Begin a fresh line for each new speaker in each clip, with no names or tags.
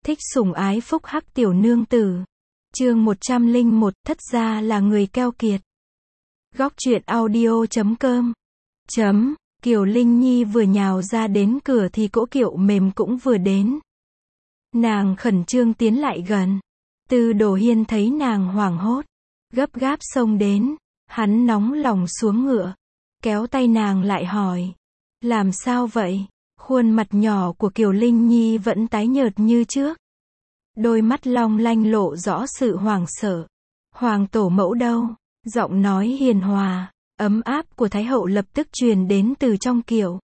Thích sủng ái phúc hắc tiểu nương tử. Chương 101, thất gia là người keo kiệt. Góc truyện audio.com. Kiều Linh Nhi vừa nhào ra đến cửa thì cỗ kiệu mềm cũng vừa đến. Nàng khẩn trương tiến lại gần. Tư Đồ Hiên thấy nàng hoảng hốt, gấp gáp xông đến, hắn nóng lòng xuống ngựa, kéo tay nàng lại hỏi, làm sao vậy? Khuôn mặt nhỏ của Kiều Linh Nhi vẫn tái nhợt như trước. Đôi mắt long lanh lộ rõ sự hoảng sợ. Hoàng tổ mẫu đâu? Giọng nói hiền hòa, ấm áp của Thái hậu lập tức truyền đến từ trong kiệu.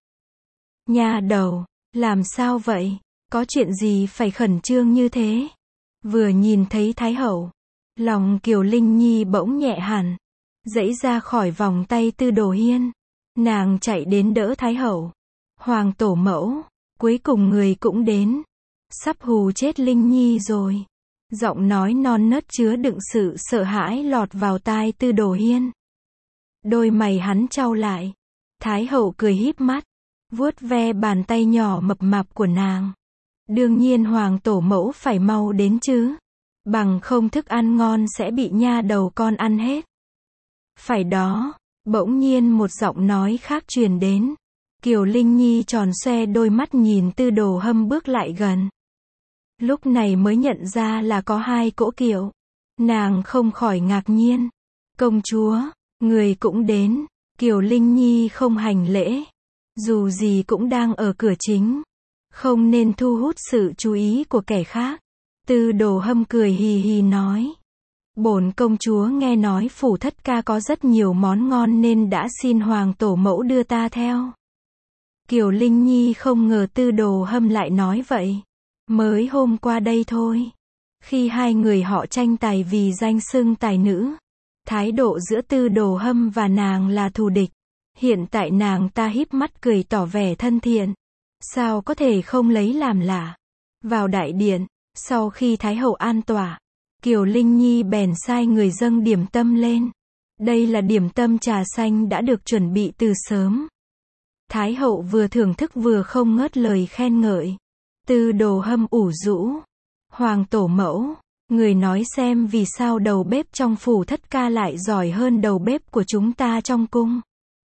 Nha đầu, làm sao vậy? Có chuyện gì phải khẩn trương như thế? Vừa nhìn thấy Thái hậu, lòng Kiều Linh Nhi bỗng nhẹ hẳn, giãy ra khỏi vòng tay Tư Đồ Hiên. Nàng chạy đến đỡ Thái hậu. Hoàng tổ mẫu, cuối cùng người cũng đến. Sắp hù chết Linh Nhi rồi. Giọng nói non nớt chứa đựng sự sợ hãi lọt vào tai Tư Đồ Hiên. Đôi mày hắn chau lại. Thái hậu cười híp mắt, vuốt ve bàn tay nhỏ mập mạp của nàng. Đương nhiên hoàng tổ mẫu phải mau đến chứ. Bằng không thức ăn ngon sẽ bị nha đầu con ăn hết. Phải đó, bỗng nhiên một giọng nói khác truyền đến. Kiều Linh Nhi tròn xoe đôi mắt nhìn Tư Đồ Hâm bước lại gần. Lúc này mới nhận ra là có hai cỗ kiệu. Nàng không khỏi ngạc nhiên. Công chúa, người cũng đến. Kiều Linh Nhi không hành lễ. Dù gì cũng đang ở cửa chính, không nên thu hút sự chú ý của kẻ khác. Tư Đồ Hâm cười hì hì nói. Bổn công chúa nghe nói phủ thất ca có rất nhiều món ngon nên đã xin hoàng tổ mẫu đưa ta theo. Kiều Linh Nhi không ngờ Tư Đồ Hâm lại nói vậy. Mới hôm qua đây thôi, khi hai người họ tranh tài vì danh xưng tài nữ, thái độ giữa Tư Đồ Hâm và nàng là thù địch. Hiện tại nàng ta híp mắt cười tỏ vẻ thân thiện. Sao có thể không lấy làm lạ. Vào đại điện, sau khi Thái hậu an tọa, Kiều Linh Nhi bèn sai người dâng điểm tâm lên. Đây là điểm tâm trà xanh đã được chuẩn bị từ sớm. Thái hậu vừa thưởng thức vừa không ngớt lời khen ngợi. Tư Đồ Hâm ủ rũ. Hoàng tổ mẫu, người nói xem vì sao đầu bếp trong phủ thất ca lại giỏi hơn đầu bếp của chúng ta trong cung.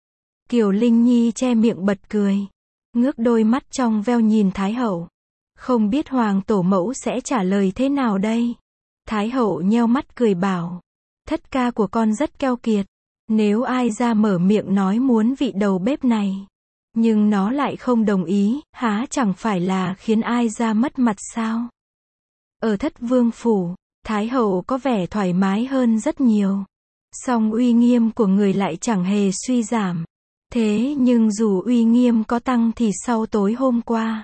Kiều Linh Nhi che miệng bật cười, ngước đôi mắt trong veo nhìn Thái hậu. Không biết hoàng tổ mẫu sẽ trả lời thế nào đây? Thái hậu nheo mắt cười bảo, thất ca của con rất keo kiệt. Nếu ai ra mở miệng nói muốn vị đầu bếp này, nhưng nó lại không đồng ý, há chẳng phải là khiến ai ra mất mặt sao? Ở Thất Vương phủ, Thái hậu có vẻ thoải mái hơn rất nhiều. Song uy nghiêm của người lại chẳng hề suy giảm. Thế nhưng dù uy nghiêm có tăng thì sau tối hôm qua,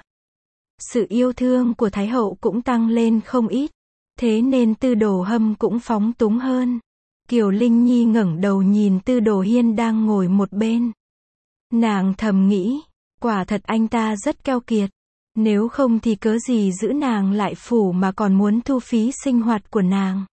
sự yêu thương của Thái hậu cũng tăng lên không ít. Thế nên Tư Đồ Hâm cũng phóng túng hơn. Kiều Linh Nhi ngẩng đầu nhìn Tư Đồ Hiên đang ngồi một bên. Nàng thầm nghĩ, quả thật anh ta rất keo kiệt. Nếu không thì cớ gì giữ nàng lại phủ mà còn muốn thu phí sinh hoạt của nàng.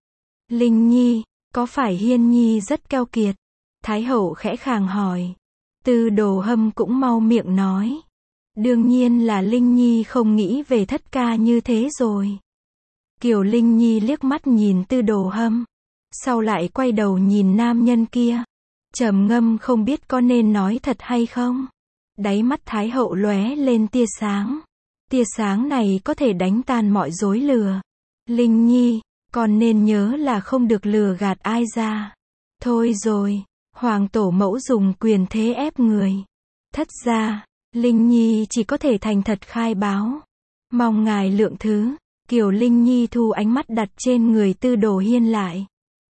Linh Nhi, có phải Hiên Nhi rất keo kiệt? Thái hậu khẽ khàng hỏi. Tư Đồ Hâm cũng mau miệng nói. Đương nhiên là Linh Nhi không nghĩ về thất ca như thế rồi. Kiều Linh Nhi liếc mắt nhìn Tư Đồ Hâm, sau lại quay đầu nhìn nam nhân kia, trầm ngâm không biết có nên nói thật hay không. Đáy mắt Thái hậu lóe lên tia sáng. Tia sáng này có thể đánh tan mọi dối lừa. Linh Nhi, con nên nhớ là không được lừa gạt ai ra. Thôi rồi, hoàng tổ mẫu dùng quyền thế ép người. Thất gia, Linh Nhi chỉ có thể thành thật khai báo. Mong ngài lượng thứ. Kiều Linh Nhi thu ánh mắt đặt trên người Tư Đồ Hiên lại.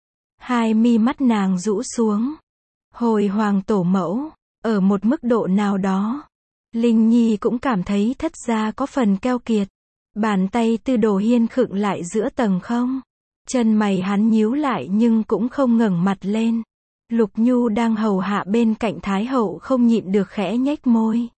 Hai mi mắt nàng rũ xuống. Hồi hoàng tổ mẫu, ở một mức độ nào đó, Linh Nhi cũng cảm thấy thất gia có phần keo kiệt. Bàn tay Tư Đồ Hiên khựng lại giữa tầng không. Chân mày hắn nhíu lại nhưng cũng không ngẩng mặt lên. Lục Nhu đang hầu hạ bên cạnh Thái hậu không nhịn được khẽ nhếch môi.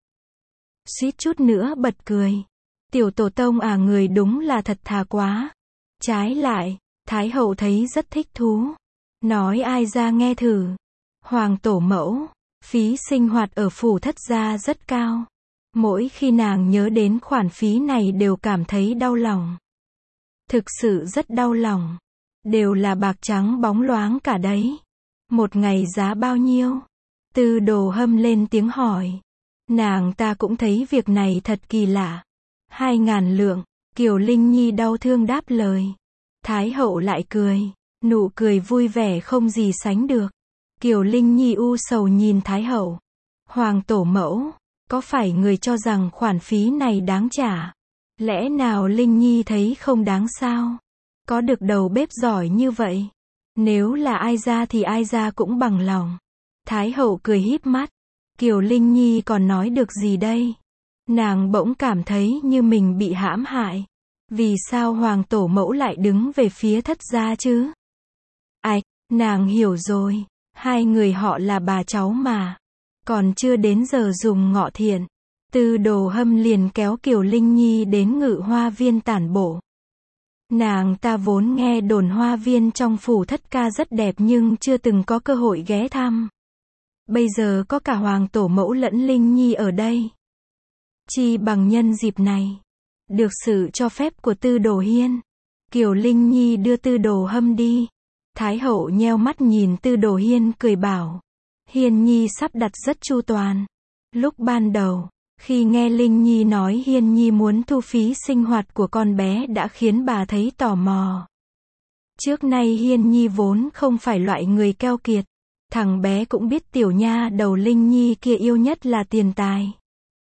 Suýt chút nữa bật cười. Tiểu tổ tông à, người đúng là thật thà quá. Trái lại, Thái hậu thấy rất thích thú. Nói ai ra nghe thử. Hoàng tổ mẫu, phí sinh hoạt ở phủ thất gia rất cao. Mỗi khi nàng nhớ đến khoản phí này đều cảm thấy đau lòng. Thực sự rất đau lòng. Đều là bạc trắng bóng loáng cả đấy. Một ngày giá bao nhiêu? Tư Đồ Hâm lên tiếng hỏi. Nàng ta cũng thấy việc này thật kỳ lạ. 2.000 lượng, Kiều Linh Nhi đau thương đáp lời. Thái hậu lại cười. Nụ cười vui vẻ không gì sánh được. Kiều Linh Nhi u sầu nhìn Thái hậu. Hoàng tổ mẫu, có phải người cho rằng khoản phí này đáng trả? Lẽ nào Linh Nhi thấy không đáng sao? Có được đầu bếp giỏi như vậy? Nếu là ai ra thì ai ra cũng bằng lòng. Thái hậu cười híp mắt. Kiều Linh Nhi còn nói được gì đây? Nàng bỗng cảm thấy như mình bị hãm hại. Vì sao hoàng tổ mẫu lại đứng về phía thất gia chứ? Ảch, nàng hiểu rồi. Hai người họ là bà cháu mà. Còn chưa đến giờ dùng ngọ thiện. Tư Đồ Hâm liền kéo Kiều Linh Nhi đến Ngự Hoa Viên tản bộ. Nàng ta vốn nghe đồn hoa viên trong phủ thất ca rất đẹp nhưng chưa từng có cơ hội ghé thăm. Bây giờ có cả hoàng tổ mẫu lẫn Linh Nhi ở đây. Chi bằng nhân dịp này. Được sự cho phép của Tư Đồ Hiên. Kiều Linh Nhi đưa Tư Đồ Hâm đi. Thái hậu nheo mắt nhìn Tư Đồ Hiên cười bảo. Hiên Nhi sắp đặt rất chu toàn. Lúc ban đầu, khi nghe Linh Nhi nói Hiên Nhi muốn thu phí sinh hoạt của con bé đã khiến bà thấy tò mò. Trước nay Hiên Nhi vốn không phải loại người keo kiệt. Thằng bé cũng biết tiểu nha đầu Linh Nhi kia yêu nhất là tiền tài.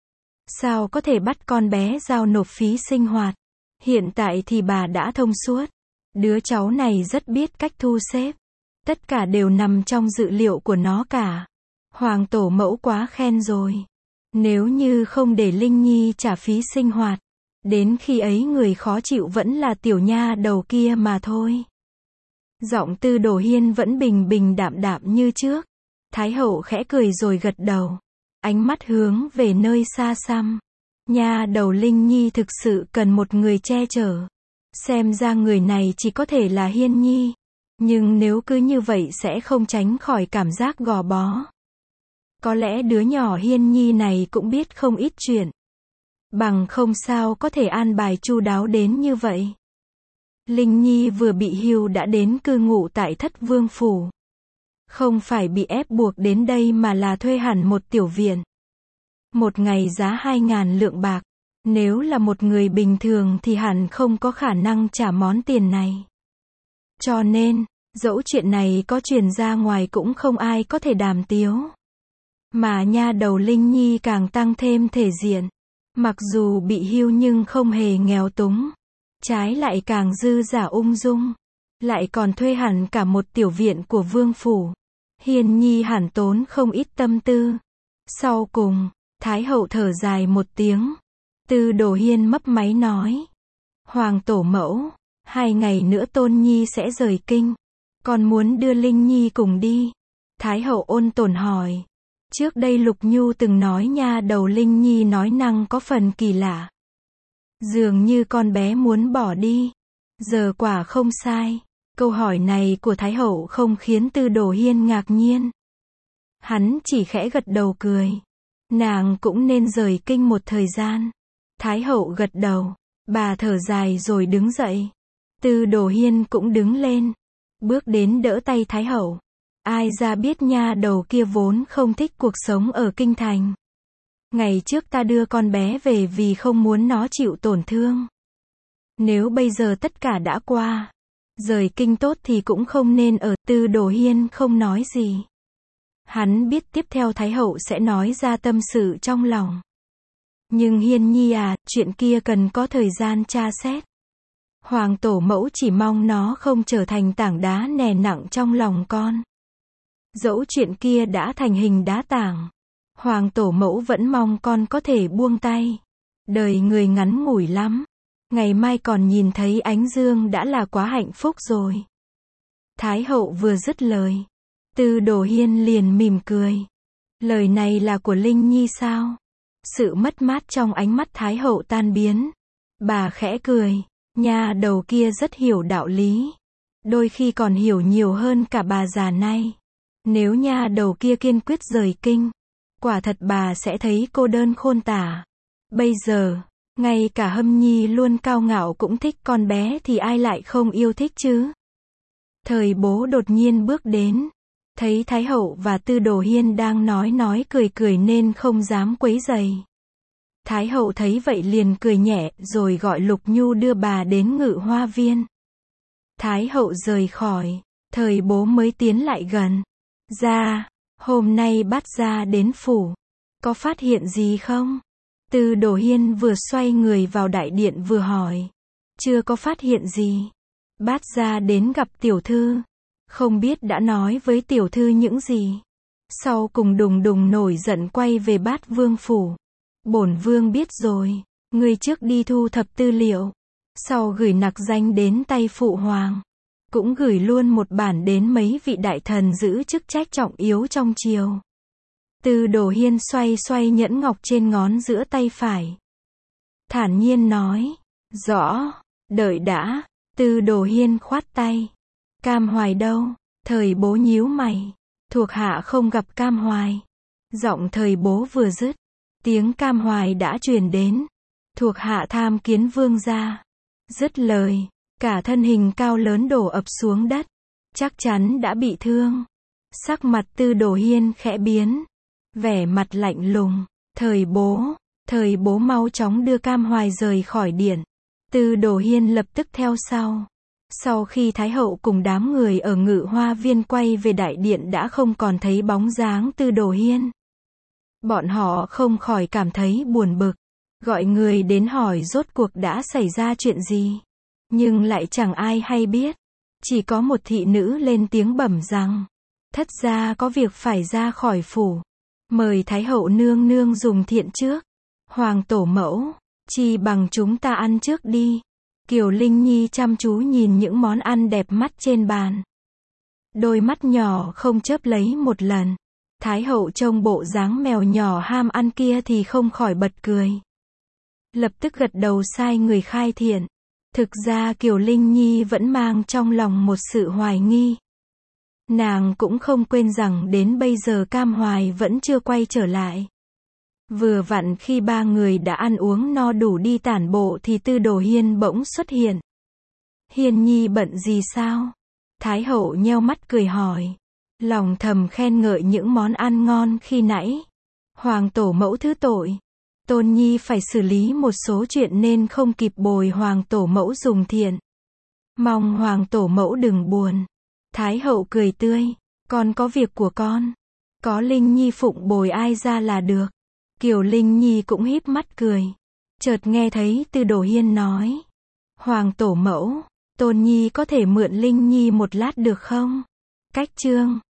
Sao có thể bắt con bé giao nộp phí sinh hoạt? Hiện tại thì bà đã thông suốt. Đứa cháu này rất biết cách thu xếp. Tất cả đều nằm trong dự liệu của nó cả. Hoàng tổ mẫu quá khen rồi. Nếu như không để Linh Nhi trả phí sinh hoạt, đến khi ấy người khó chịu vẫn là tiểu nha đầu kia mà thôi. Giọng Tư Đồ Hiên vẫn bình bình đạm đạm như trước. Thái hậu khẽ cười rồi gật đầu. Ánh mắt hướng về nơi xa xăm. Nha đầu Linh Nhi thực sự cần một người che chở. Xem ra người này chỉ có thể là Hiên Nhi. Nhưng nếu cứ như vậy sẽ không tránh khỏi cảm giác gò bó. Có lẽ đứa nhỏ Hiên Nhi này cũng biết không ít chuyện. Bằng không sao có thể an bài chu đáo đến như vậy. Linh Nhi vừa bị hưu đã đến cư ngụ tại Thất Vương Phủ. Không phải bị ép buộc đến đây mà là thuê hẳn một tiểu viện. Một ngày giá 2.000 lượng bạc. Nếu là một người bình thường thì hẳn không có khả năng trả món tiền này. Cho nên, dẫu chuyện này có truyền ra ngoài cũng không ai có thể đàm tiếu. Mà nha đầu Linh Nhi càng tăng thêm thể diện. Mặc dù bị hưu nhưng không hề nghèo túng. Trái lại càng dư dả ung dung. Lại còn thuê hẳn cả một tiểu viện của vương phủ. Hiên Nhi hẳn tốn không ít tâm tư. Sau cùng, Thái hậu thở dài một tiếng. Tư Đồ Hiên mấp máy nói. Hoàng tổ mẫu, 2 ngày nữa Tôn Nhi sẽ rời kinh. Con muốn đưa Linh Nhi cùng đi. Thái hậu ôn tồn hỏi. Trước đây Lục Nhu từng nói nha đầu Linh Nhi nói năng có phần kỳ lạ. Dường như con bé muốn bỏ đi. Giờ quả không sai. Câu hỏi này của Thái hậu không khiến Tư Đồ Hiên ngạc nhiên. Hắn chỉ khẽ gật đầu cười. Nàng cũng nên rời kinh một thời gian. Thái hậu gật đầu. Bà thở dài rồi đứng dậy. Tư Đồ Hiên cũng đứng lên. Bước đến đỡ tay Thái hậu. Ai ra biết nha đầu kia vốn không thích cuộc sống ở kinh thành. Ngày trước ta đưa con bé về vì không muốn nó chịu tổn thương. Nếu bây giờ tất cả đã qua, rời kinh tốt thì cũng không nên ở. Tư Đồ Hiên không nói gì. Hắn biết tiếp theo Thái hậu sẽ nói ra tâm sự trong lòng. Nhưng Hiên Nhi à, chuyện kia cần có thời gian tra xét. Hoàng tổ mẫu chỉ mong nó không trở thành tảng đá nè nặng trong lòng con. Dẫu chuyện kia đã thành hình đá tảng, Hoàng tổ mẫu vẫn mong con có thể buông tay. Đời người ngắn ngủi lắm. Ngày mai còn nhìn thấy ánh dương đã là quá hạnh phúc rồi. Thái hậu vừa dứt lời, Tư Đồ Hiên liền mỉm cười. Lời này là của Linh Nhi sao? Sự mất mát trong ánh mắt Thái hậu tan biến. Bà khẽ cười. Nha đầu kia rất hiểu đạo lý. Đôi khi còn hiểu nhiều hơn cả bà già này. Nếu nha đầu kia kiên quyết rời kinh, quả thật bà sẽ thấy cô đơn khôn tả. Bây giờ, ngay cả Hâm Nhi luôn cao ngạo cũng thích con bé thì ai lại không yêu thích chứ? Thời bố đột nhiên bước đến, thấy Thái hậu và Tư Đồ Hiên đang nói cười cười nên không dám quấy rầy. Thái hậu thấy vậy liền cười nhẹ rồi gọi Lục Nhu đưa bà đến Ngự Hoa Viên. Thái hậu rời khỏi, thời bố mới tiến lại gần. Gia, hôm nay Bát gia đến phủ, có phát hiện gì không? Tư Đồ Hiên vừa xoay người vào đại điện vừa hỏi. Chưa có phát hiện gì. Bát gia đến gặp tiểu thư, không biết đã nói với tiểu thư những gì. Sau cùng đùng đùng nổi giận quay về Bát vương phủ. Bổn vương biết rồi, ngươi trước đi thu thập tư liệu, sau gửi nặc danh đến tay phụ hoàng. Cũng gửi luôn một bản đến mấy vị đại thần giữ chức trách trọng yếu trong triều. Tư Đồ Hiên xoay xoay nhẫn ngọc trên ngón giữa tay phải. Thản nhiên nói, rõ, đợi đã. Tư Đồ Hiên khoát tay. Cam Hoài đâu? Thời bố nhíu mày. Thuộc hạ không gặp Cam Hoài. Giọng thời bố vừa dứt, tiếng Cam Hoài đã truyền đến. Thuộc hạ tham kiến vương gia. Dứt lời, cả thân hình cao lớn đổ ập xuống đất. Chắc chắn đã bị thương. Sắc mặt Tư Đồ Hiên khẽ biến. Vẻ mặt lạnh lùng. Thời bố mau chóng đưa Cam Hoài rời khỏi điện. Tư Đồ Hiên lập tức theo sau. Sau khi Thái hậu cùng đám người ở Ngự Hoa Viên quay về đại điện đã không còn thấy bóng dáng Tư Đồ Hiên. Bọn họ không khỏi cảm thấy buồn bực. Gọi người đến hỏi rốt cuộc đã xảy ra chuyện gì. Nhưng lại chẳng ai hay biết. Chỉ có một thị nữ lên tiếng bẩm rằng, thất gia có việc phải ra khỏi phủ. Mời Thái hậu nương nương dùng thiện trước. Hoàng tổ mẫu, chi bằng chúng ta ăn trước đi. Kiều Linh Nhi chăm chú nhìn những món ăn đẹp mắt trên bàn. Đôi mắt nhỏ không chớp lấy một lần. Thái hậu trông bộ dáng mèo nhỏ ham ăn kia thì không khỏi bật cười. Lập tức gật đầu sai người khai thiện. Thực ra Kiều Linh Nhi vẫn mang trong lòng một sự hoài nghi. Nàng cũng không quên rằng đến bây giờ Cam Hoài vẫn chưa quay trở lại. Vừa vặn khi ba người đã ăn uống no đủ đi tản bộ thì Tư Đồ Hiên bỗng xuất hiện. Hiên Nhi bận gì sao? Thái hậu nheo mắt cười hỏi. Lòng thầm khen ngợi những món ăn ngon khi nãy. Hoàng tổ mẫu thứ tội. Tôn Nhi phải xử lý một số chuyện nên không kịp bồi Hoàng tổ mẫu dùng thiện. Mong Hoàng tổ mẫu đừng buồn. Thái hậu cười tươi. Con có việc của con. Có Linh Nhi phụng bồi ai ra là được. Kiều Linh Nhi cũng híp mắt cười. Chợt nghe thấy Tư Đồ Hiên nói. Hoàng tổ mẫu, Tôn Nhi có thể mượn Linh Nhi một lát được không? Cách chương